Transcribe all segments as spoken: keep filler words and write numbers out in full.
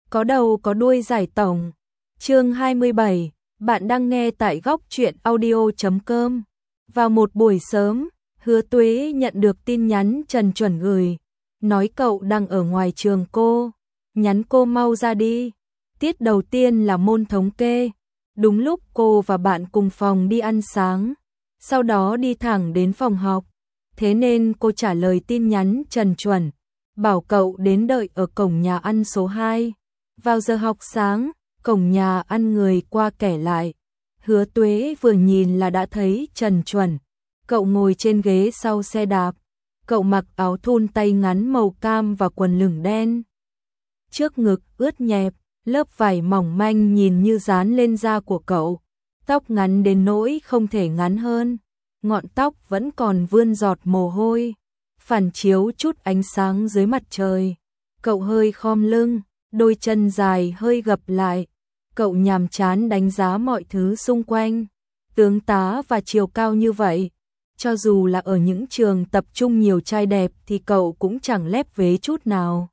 Có đầu có đuôi giải tổng. Chương hai mươi bảy, bạn đang nghe tại góc truyện audio chấm com. Vào một buổi sớm, Hứa Tuế nhận được tin nhắn Trần Chuẩn gửi, nói cậu đang ở ngoài trường cô, nhắn cô mau ra đi. Tiết đầu tiên là môn thống kê, đúng lúc cô và bạn cùng phòng đi ăn sáng, sau đó đi thẳng đến phòng học, thế nên cô trả lời tin nhắn Trần Chuẩn, bảo cậu đến đợi ở cổng nhà ăn số hai. Vào giờ học sáng, cổng nhà ăn người qua kẻ lại, Hứa Tuế vừa nhìn là đã thấy Trần Chuẩn. Cậu ngồi trên ghế sau xe đạp, cậu mặc áo thun tay ngắn màu cam và quần lửng đen. Trước ngực ướt nhẹp, lớp vải mỏng manh nhìn như dán lên da của cậu, tóc ngắn đến nỗi không thể ngắn hơn, ngọn tóc vẫn còn vươn giọt mồ hôi, phản chiếu chút ánh sáng dưới mặt trời. Cậu hơi khom lưng, đôi chân dài hơi gập lại, cậu nhàm chán đánh giá mọi thứ xung quanh. Tướng tá và chiều cao như vậy, cho dù là ở những trường tập trung nhiều trai đẹp thì cậu cũng chẳng lép vế chút nào.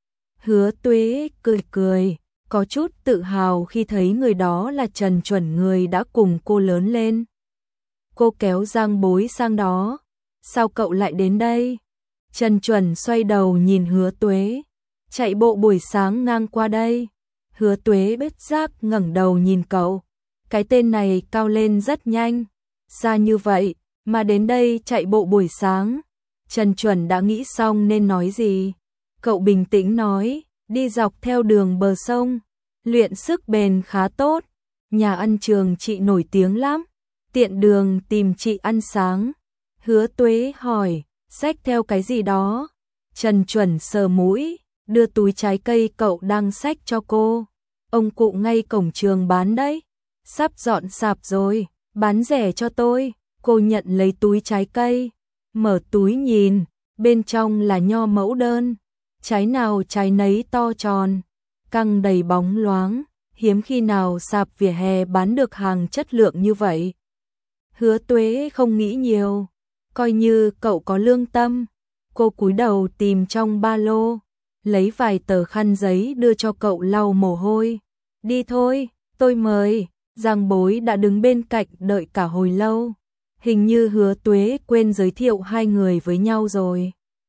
Hứa Tuế cười cười, có chút tự hào khi thấy người đó là Trần Chuẩn, người đã cùng cô lớn lên. Cô kéo Giang Bối sang đó. Sao cậu lại đến đây? Trần Chuẩn xoay đầu nhìn Hứa Tuế. Chạy bộ buổi sáng ngang qua đây. Hứa Tuế bất giác ngẩng đầu nhìn cậu. Cái tên này cao lên rất nhanh. Xa như vậy mà đến đây chạy bộ buổi sáng. Trần Chuẩn đã nghĩ xong nên nói gì. Cậu bình tĩnh nói, đi dọc theo đường bờ sông, luyện sức bền khá tốt. Nhà ăn trường chị nổi tiếng lắm, tiện đường tìm chị ăn sáng. Hứa Tuế hỏi, xách theo cái gì đó? Trần Chuẩn sờ mũi, đưa túi trái cây cậu đang xách cho cô. Ông cụ ngay cổng trường bán đấy, sắp dọn sạp rồi, bán rẻ cho tôi. Cô nhận lấy túi trái cây, mở túi nhìn, bên trong là nho mẫu đơn, trái nào trái nấy to tròn, căng đầy bóng loáng, hiếm khi nào sạp vỉa hè bán được hàng chất lượng như vậy. Hứa Tuế không nghĩ nhiều, coi như cậu có lương tâm. Cô cúi đầu tìm trong ba lô, lấy vài tờ khăn giấy đưa cho cậu lau mồ hôi. Đi thôi, tôi mời. Giang Bối đã đứng bên cạnh đợi cả hồi lâu. Hình như Hứa Tuế quên giới thiệu hai người với nhau rồi.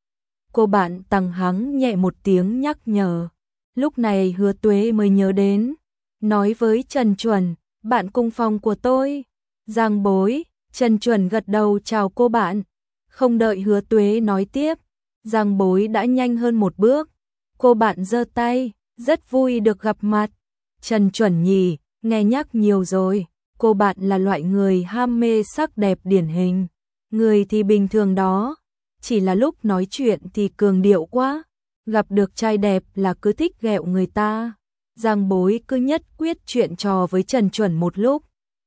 Cô bạn tằng hắng nhẹ một tiếng nhắc nhở. Lúc này Hứa Tuế mới nhớ đến, nói với Trần Chuẩn, bạn cùng phòng của tôi. Giang Bối, Trần Chuẩn gật đầu chào cô bạn. Không đợi Hứa Tuế nói tiếp, Giang Bối đã nhanh hơn một bước. Cô bạn giơ tay, rất vui được gặp mặt. Trần Chuẩn nhỉ, nghe nhắc nhiều rồi. Cô bạn là loại người ham mê sắc đẹp điển hình. Người thì bình thường đó, chỉ là lúc nói chuyện thì cường điệu quá. Gặp được trai đẹp là cứ thích ghẹo người ta. Giang Bối cứ nhất quyết chuyện trò với Trần Chuẩn một lúc,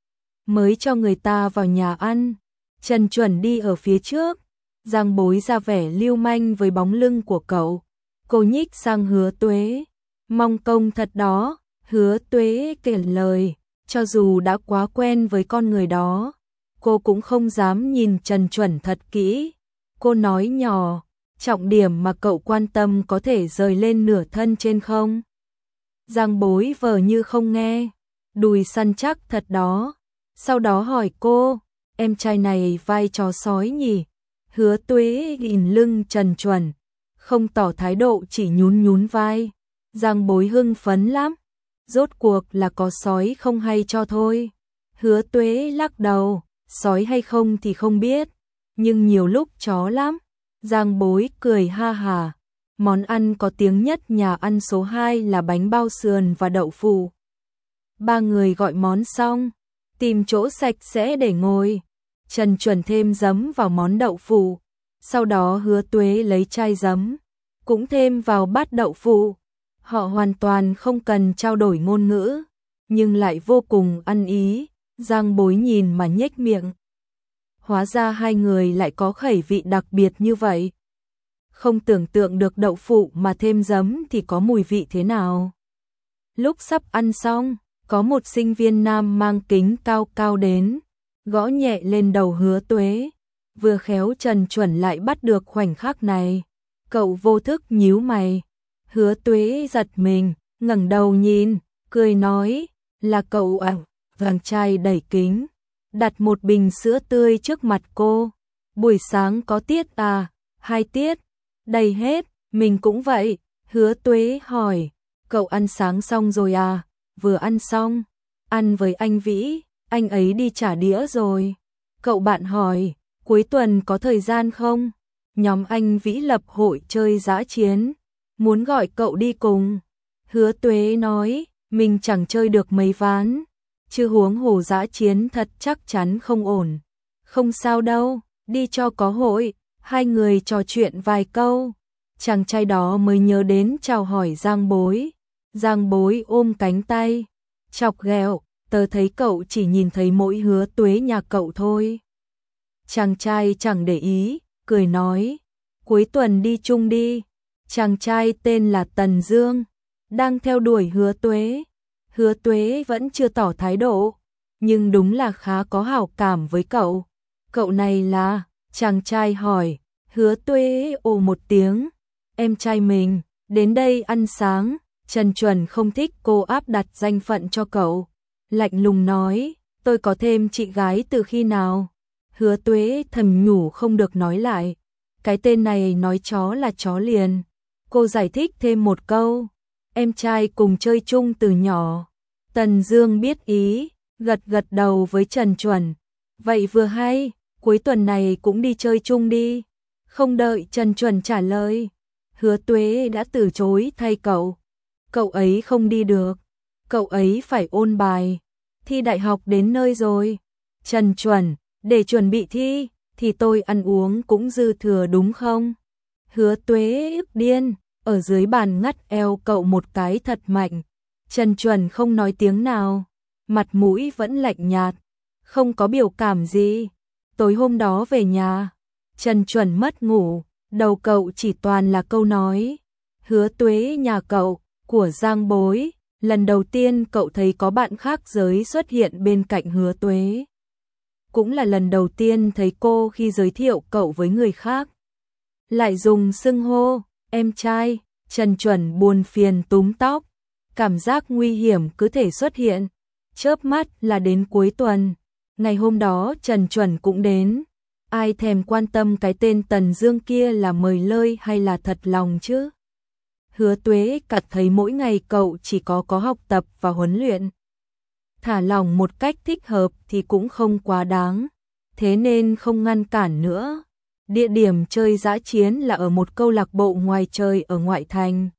mới cho người ta vào nhà ăn. Trần Chuẩn đi ở phía trước, Giang Bối ra vẻ lưu manh với bóng lưng của cậu. Cô nhích sang Hứa Tuế, mong công thật đó. Hứa Tuế kể lời, cho dù đã quá quen với con người đó, cô cũng không dám nhìn Trần Chuẩn thật kỹ. Cô nói nhỏ, trọng điểm mà cậu quan tâm có thể rời lên nửa thân trên không? Giang Bối vờ như không nghe, đùi săn chắc thật đó. Sau đó hỏi cô, em trai này vai trò sói nhỉ? Hứa Tuế nhìn lưng Trần Chuẩn, không tỏ thái độ, chỉ nhún nhún vai. Giang Bối hưng phấn lắm, rốt cuộc là có sói không hay cho thôi. Hứa Tuế lắc đầu, sói hay không thì không biết, nhưng nhiều lúc chó lắm. Giang Bối cười ha hà. Món ăn có tiếng nhất nhà ăn số hai là bánh bao sườn và đậu phụ. Ba người gọi món xong, tìm chỗ sạch sẽ để ngồi. Trần Chuẩn thêm giấm vào món đậu phụ, sau đó Hứa Tuế lấy chai giấm, cũng thêm vào bát đậu phụ. Họ hoàn toàn không cần trao đổi ngôn ngữ, nhưng lại vô cùng ăn ý. Giang Bối nhìn mà nhếch miệng. Hóa ra hai người lại có khẩu vị đặc biệt như vậy. Không tưởng tượng được đậu phụ mà thêm giấm thì có mùi vị thế nào. Lúc sắp ăn xong, có một sinh viên nam mang kính cao cao đến, gõ nhẹ lên đầu Hứa Tuế. Vừa khéo Trần Chuẩn lại bắt được khoảnh khắc này. Cậu vô thức nhíu mày. Hứa Tuế giật mình, ngẩng đầu nhìn, cười nói, là cậu à? Chàng trai đẩy kính, đặt một bình sữa tươi trước mặt cô. Buổi sáng có tiết à? Hai tiết, đầy hết, mình cũng vậy. Hứa Tuế hỏi, cậu ăn sáng xong rồi à? Vừa ăn xong, ăn với anh Vĩ, anh ấy đi trả đĩa rồi. Cậu bạn hỏi, cuối tuần có thời gian không? Nhóm anh Vĩ lập hội chơi dã chiến, muốn gọi cậu đi cùng. Hứa Tuế nói, mình chẳng chơi được mấy ván, chứ huống hồ dã chiến thật chắc chắn không ổn. Không sao đâu, đi cho có hội. Hai người trò chuyện vài câu, chàng trai đó mới nhớ đến chào hỏi Giang Bối. Giang Bối ôm cánh tay, chọc ghẹo, tớ thấy cậu chỉ nhìn thấy mỗi Hứa Tuế nhà cậu thôi. Chàng trai chẳng để ý, cười nói, cuối tuần đi chung đi. Chàng trai tên là Tần Dương, đang theo đuổi Hứa Tuế. Hứa Tuế vẫn chưa tỏ thái độ, nhưng đúng là khá có hảo cảm với cậu. Cậu này là? Chàng trai hỏi. Hứa Tuế ồ một tiếng, em trai mình, đến đây ăn sáng. Trần Chuẩn không thích cô áp đặt danh phận cho cậu, lạnh lùng nói, tôi có thêm chị gái từ khi nào? Hứa Tuế thầm nhủ không được nói lại, cái tên này nói chó là chó liền. Cô giải thích thêm một câu, em trai cùng chơi chung từ nhỏ. Tần Dương biết ý, gật gật đầu với Trần Chuẩn, vậy vừa hay, cuối tuần này cũng đi chơi chung đi. Không đợi Trần Chuẩn trả lời, Hứa Tuế đã từ chối thay cậu. Cậu ấy không đi được, cậu ấy phải ôn bài, thi đại học đến nơi rồi. Trần Chuẩn, để chuẩn bị thi, thì tôi ăn uống cũng dư thừa đúng không? Hứa Tuế ức điên, ở dưới bàn ngắt eo cậu một cái thật mạnh. Trần Chuẩn không nói tiếng nào, mặt mũi vẫn lạnh nhạt, không có biểu cảm gì. Tối hôm đó về nhà, Trần Chuẩn mất ngủ, đầu cậu chỉ toàn là câu nói. Hứa Tuế nhà cậu, của Giang Bối, lần đầu tiên cậu thấy có bạn khác giới xuất hiện bên cạnh Hứa Tuế. Cũng là lần đầu tiên thấy cô khi giới thiệu cậu với người khác. Lại dùng xưng hô, em trai. Trần Chuẩn buồn phiền túm tóc, cảm giác nguy hiểm cứ thể xuất hiện. Chớp mắt là đến cuối tuần, ngày hôm đó Trần Chuẩn cũng đến. Ai thèm quan tâm cái tên Tần Dương kia là mời lơi hay là thật lòng chứ? Hứa Tuế cảm thấy mỗi ngày cậu chỉ có có học tập và huấn luyện. Thả lỏng một cách thích hợp thì cũng không quá đáng, thế nên không ngăn cản nữa. Địa điểm chơi dã chiến là ở một câu lạc bộ ngoài trời ở ngoại thành.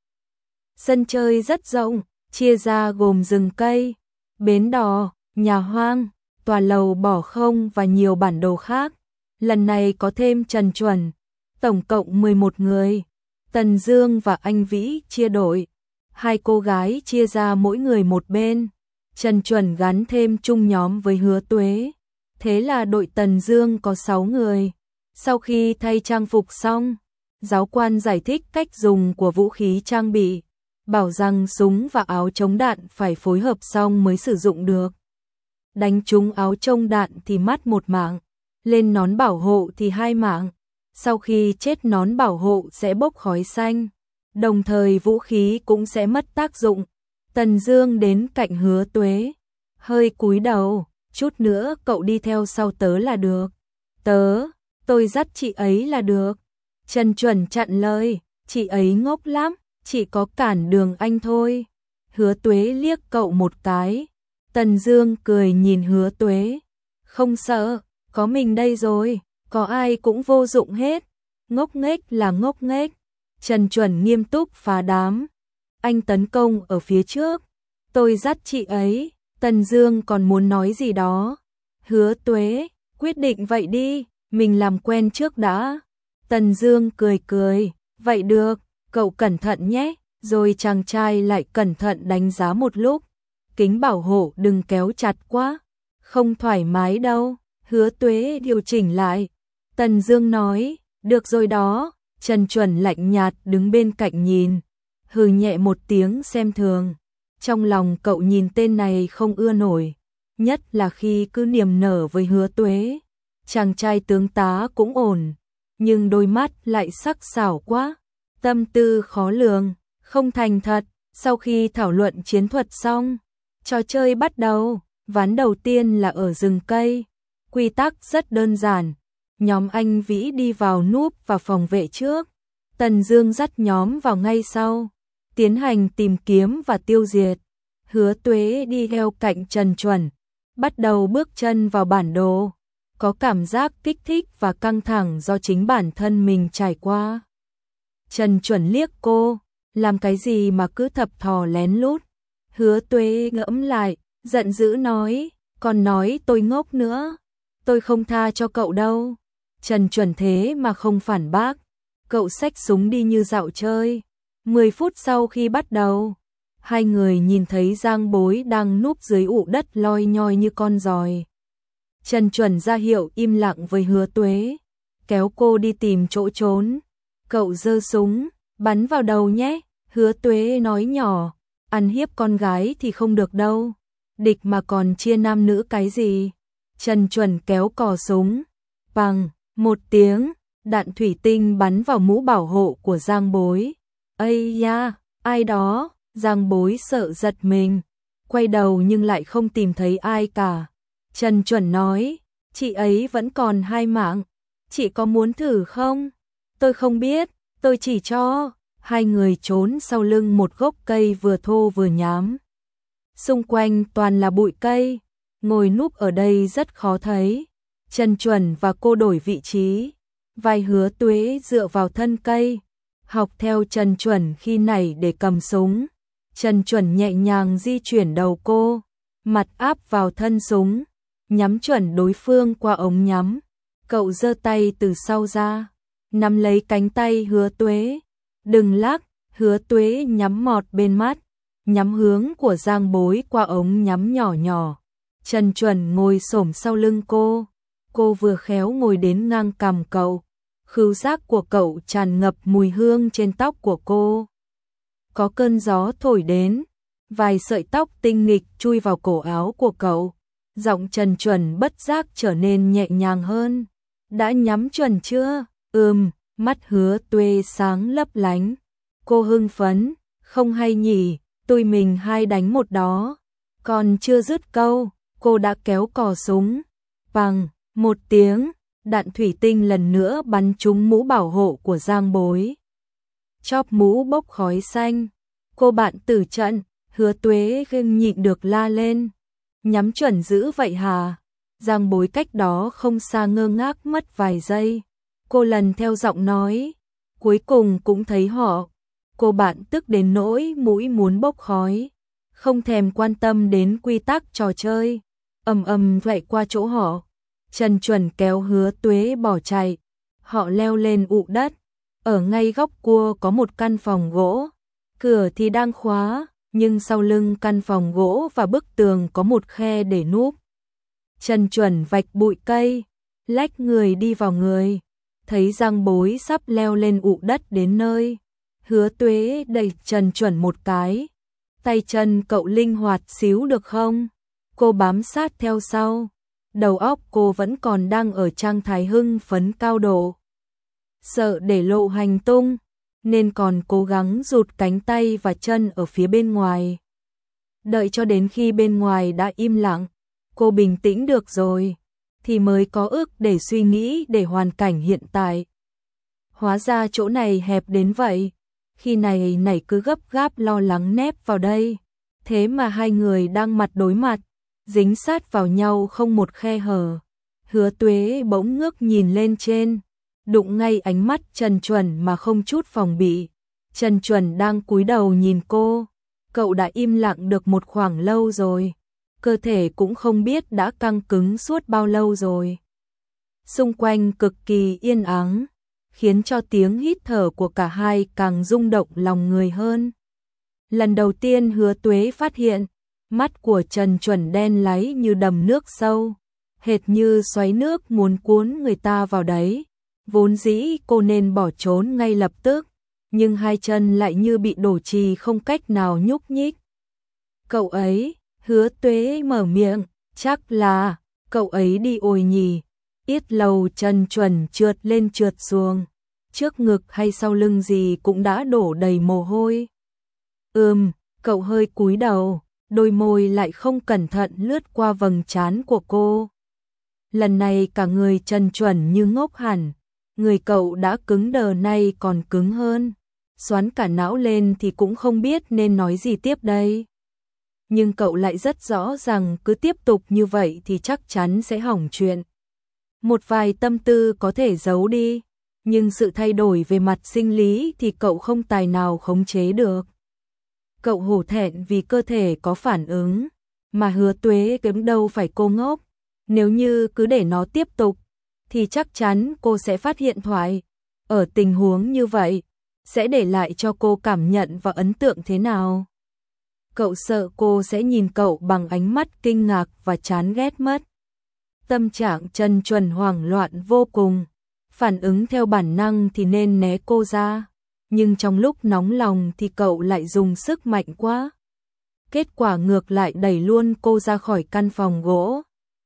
Sân chơi rất rộng, chia ra gồm rừng cây, bến đò, nhà hoang, tòa lầu bỏ không và nhiều bản đồ khác. Lần này có thêm Trần Chuẩn, tổng cộng mười một người. Tần Dương và anh Vĩ chia đội, hai cô gái chia ra mỗi người một bên. Trần Chuẩn gắn thêm chung nhóm với Hứa Tuế. Thế là đội Tần Dương có sáu người. Sau khi thay trang phục xong, giáo quan giải thích cách dùng của vũ khí trang bị, bảo rằng súng và áo chống đạn phải phối hợp xong mới sử dụng được. Đánh trúng áo chống đạn thì mất một mạng, lên nón bảo hộ thì hai mạng. Sau khi chết nón bảo hộ sẽ bốc khói xanh, đồng thời vũ khí cũng sẽ mất tác dụng. Tần Dương đến cạnh Hứa Tuế, hơi cúi đầu, chút nữa cậu đi theo sau tớ là được. Tớ, tôi dắt chị ấy là được. Trần Chuẩn chặn lời, chị ấy ngốc lắm, chỉ có cản đường anh thôi. Hứa Tuế liếc cậu một cái. Tần Dương cười nhìn Hứa Tuế, không sợ, có mình đây rồi, có ai cũng vô dụng hết. Ngốc nghếch là ngốc nghếch. Trần Chuẩn nghiêm túc phá đám. Anh tấn công ở phía trước, tôi dắt chị ấy. Tần Dương còn muốn nói gì đó. Hứa Tuế, quyết định vậy đi, mình làm quen trước đã. Tần Dương cười cười, vậy được, cậu cẩn thận nhé. Rồi chàng trai lại cẩn thận đánh giá một lúc. Kính bảo hộ đừng kéo chặt quá, không thoải mái đâu. Hứa Tuế điều chỉnh lại. Tần Dương nói, được rồi đó. Trần Chuẩn lạnh nhạt đứng bên cạnh nhìn, hừ nhẹ một tiếng xem thường. Trong lòng cậu nhìn tên này không ưa nổi, nhất là khi cứ niềm nở với Hứa Tuế. Chàng trai tướng tá cũng ổn, nhưng đôi mắt lại sắc sảo quá, tâm tư khó lường, không thành thật, Sau khi thảo luận chiến thuật xong, trò chơi bắt đầu. Ván đầu tiên là ở rừng cây. Quy tắc rất đơn giản. Nhóm anh Vĩ đi vào núp và phòng vệ trước. Tần Dương dắt nhóm vào ngay sau, tiến hành tìm kiếm và tiêu diệt. Hứa Tuế đi theo cạnh Trần Chuẩn, bắt đầu bước chân vào bản đồ. Có cảm giác kích thích và căng thẳng do chính bản thân mình trải qua. Trần Chuẩn liếc cô, làm cái gì mà cứ thập thò lén lút. Hứa Tuế ngẫm lại, giận dữ nói, còn nói tôi ngốc nữa, tôi không tha cho cậu đâu. Trần Chuẩn thế mà không phản bác, cậu xách súng đi như dạo chơi. Mười phút sau khi bắt đầu, hai người nhìn thấy Giang Bối đang núp dưới ụ đất loi nhoi như con giòi. Trần Chuẩn ra hiệu im lặng với Hứa Tuế, kéo cô đi tìm chỗ trốn. Cậu giơ súng, bắn vào đầu nhé. Hứa Tuế nói nhỏ, ăn hiếp con gái thì không được đâu, địch mà còn chia nam nữ cái gì. Trần Chuẩn kéo cò súng, bằng một tiếng, đạn thủy tinh bắn vào mũ bảo hộ của Giang Bối. Ây da, ai đó? Giang Bối sợ giật mình, quay đầu nhưng lại không tìm thấy ai cả. Trần Chuẩn nói, chị ấy vẫn còn hai mạng, chị có muốn thử không? Tôi không biết, tôi chỉ cho. Hai người trốn sau lưng một gốc cây vừa thô vừa nhám. Xung quanh toàn là bụi cây, ngồi núp ở đây rất khó thấy. Trần Chuẩn và cô đổi vị trí, vai Hứa Tuế dựa vào thân cây, học theo Trần Chuẩn khi nãy để cầm súng. Trần Chuẩn nhẹ nhàng di chuyển đầu cô, mặt áp vào thân súng, nhắm chuẩn đối phương qua ống nhắm. Cậu giơ tay từ sau ra, nắm lấy cánh tay Hứa Tuế. Đừng lắc. Hứa Tuế nhắm mọt bên mắt, nhắm hướng của Giang Bối qua ống nhắm nhỏ nhỏ. Trần Chuẩn ngồi xổm sau lưng cô, cô vừa khéo ngồi đến ngang cằm cậu. Khứu giác của cậu tràn ngập mùi hương trên tóc của cô. Có cơn gió thổi đến, vài sợi tóc tinh nghịch chui vào cổ áo của cậu. Giọng Trần Chuẩn bất giác trở nên nhẹ nhàng hơn. Đã nhắm chuẩn chưa? Ừm. Mắt Hứa Tuế sáng lấp lánh. Cô hưng phấn, không hay nhỉ, tụi mình hai đánh một đó. Còn chưa dứt câu, cô đã kéo cò súng. Bằng một tiếng, đạn thủy tinh lần nữa bắn trúng mũ bảo hộ của Giang Bối. Chóp mũ bốc khói xanh. Cô bạn tử trận. Hứa Tuế không nhịn được la lên. Nhắm chuẩn dữ vậy hả? Giang Bối cách đó không xa ngơ ngác mất vài giây. Cô lần theo giọng nói, cuối cùng cũng thấy họ. Cô bạn tức đến nỗi mũi muốn bốc khói, không thèm quan tâm đến quy tắc trò chơi, ầm ầm vậy qua chỗ họ. Trần Chuẩn kéo Hứa Tuế bỏ chạy. Họ leo lên ụ đất. Ở ngay góc cua có một căn phòng gỗ, cửa thì đang khóa, nhưng sau lưng căn phòng gỗ và bức tường có một khe để núp. Trần Chuẩn vạch bụi cây, lách người đi vào người. Thấy Giang Bối sắp leo lên ụ đất đến nơi, Hứa Tuế đẩy Trần Chuẩn một cái. Tay chân cậu linh hoạt xíu được không? Cô bám sát theo sau. Đầu óc cô vẫn còn đang ở trạng thái hưng phấn cao độ. Sợ để lộ hành tung, nên còn cố gắng rụt cánh tay và chân ở phía bên ngoài. Đợi cho đến khi bên ngoài đã im lặng, cô bình tĩnh được rồi, thì mới có ức để suy nghĩ để hoàn cảnh hiện tại. Hóa ra chỗ này hẹp đến vậy, khi này nảy cứ gấp gáp lo lắng nép vào đây. Thế mà hai người đang mặt đối mặt, dính sát vào nhau không một khe hở. Hứa Tuế bỗng ngước nhìn lên trên, đụng ngay ánh mắt Trần Chuẩn mà không chút phòng bị. Trần Chuẩn đang cúi đầu nhìn cô, cậu đã im lặng được một khoảng lâu rồi. Cơ thể cũng không biết đã căng cứng suốt bao lâu rồi. Xung quanh cực kỳ yên ắng, khiến cho tiếng hít thở của cả hai càng rung động lòng người hơn. Lần đầu tiên Hứa Tuế phát hiện, mắt của Trần Chuẩn đen láy như đầm nước sâu, hệt như xoáy nước muốn cuốn người ta vào đấy. Vốn dĩ cô nên bỏ trốn ngay lập tức, nhưng hai chân lại như bị đổ trì không cách nào nhúc nhích. Cậu ấy, Hứa Tuế mở miệng, chắc là, cậu ấy đi ồi nhỉ. Yết lầu Trần Chuẩn trượt lên trượt xuống, trước ngực hay sau lưng gì cũng đã đổ đầy mồ hôi. Ừm, Cậu hơi cúi đầu, đôi môi lại không cẩn thận lướt qua vầng trán của cô. Lần này cả người Trần Chuẩn như ngốc hẳn, người cậu đã cứng đờ nay còn cứng hơn, xoắn cả não lên thì cũng không biết nên nói gì tiếp đây. Nhưng cậu lại rất rõ rằng cứ tiếp tục như vậy thì chắc chắn sẽ hỏng chuyện. Một vài tâm tư có thể giấu đi, nhưng sự thay đổi về mặt sinh lý thì cậu không tài nào khống chế được. Cậu hổ thẹn vì cơ thể có phản ứng, mà Hứa Tuế kiếm đâu phải cô ngốc. Nếu như cứ để nó tiếp tục, thì chắc chắn cô sẽ phát hiện thoại. Ở tình huống như vậy, sẽ để lại cho cô cảm nhận và ấn tượng thế nào? Cậu sợ cô sẽ nhìn cậu bằng ánh mắt kinh ngạc và chán ghét mất. Tâm trạng Trần Chuẩn hoảng loạn vô cùng, phản ứng theo bản năng thì nên né cô ra, nhưng trong lúc nóng lòng thì cậu lại dùng sức mạnh quá. Kết quả ngược lại đẩy luôn cô ra khỏi căn phòng gỗ.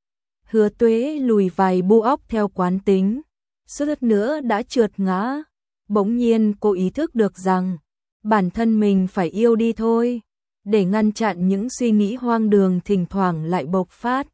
Hứa Tuế lùi vài bu óc theo quán tính, suýt nữa đã trượt ngã. Bỗng nhiên cô ý thức được rằng bản thân mình phải yêu đi thôi, để ngăn chặn những suy nghĩ hoang đường thỉnh thoảng lại bộc phát.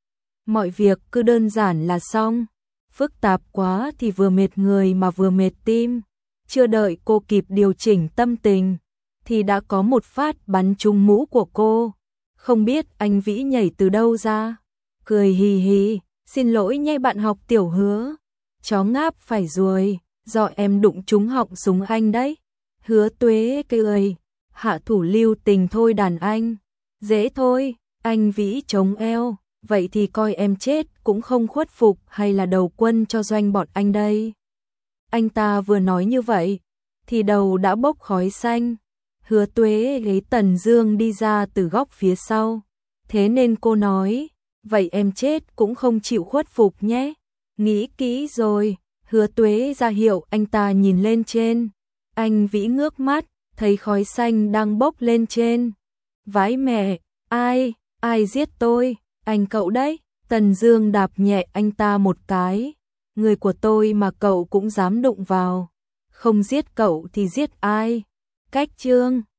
Mọi việc cứ đơn giản là xong, phức tạp quá thì vừa mệt người mà vừa mệt tim. Chưa đợi cô kịp điều chỉnh tâm tình, thì đã có một phát bắn trúng mũ của cô. Không biết anh Vĩ nhảy từ đâu ra, cười hì hì, xin lỗi nhé bạn học Tiểu Hứa, chó ngáp phải ruồi, do em đụng trúng họng súng anh đấy. Hứa Tuế cười, hạ thủ lưu tình thôi đàn anh, dễ thôi. Anh Vĩ chống eo, vậy thì coi em chết cũng không khuất phục hay là đầu quân cho doanh bọn anh đây. Anh ta vừa nói như vậy, thì đầu đã bốc khói xanh. Hứa Tuế lấy Tần Dương đi ra từ góc phía sau. Thế nên cô nói, vậy em chết cũng không chịu khuất phục nhé. Nghĩ kỹ rồi. Hứa Tuế ra hiệu anh ta nhìn lên trên. Anh Vĩ ngước mắt, thấy khói xanh đang bốc lên trên. Vãi mẹ, ai, ai giết tôi? Anh cậu đấy. Tần Dương đạp nhẹ anh ta một cái. Người của tôi mà cậu cũng dám đụng vào. Không giết cậu thì giết ai? Cách chương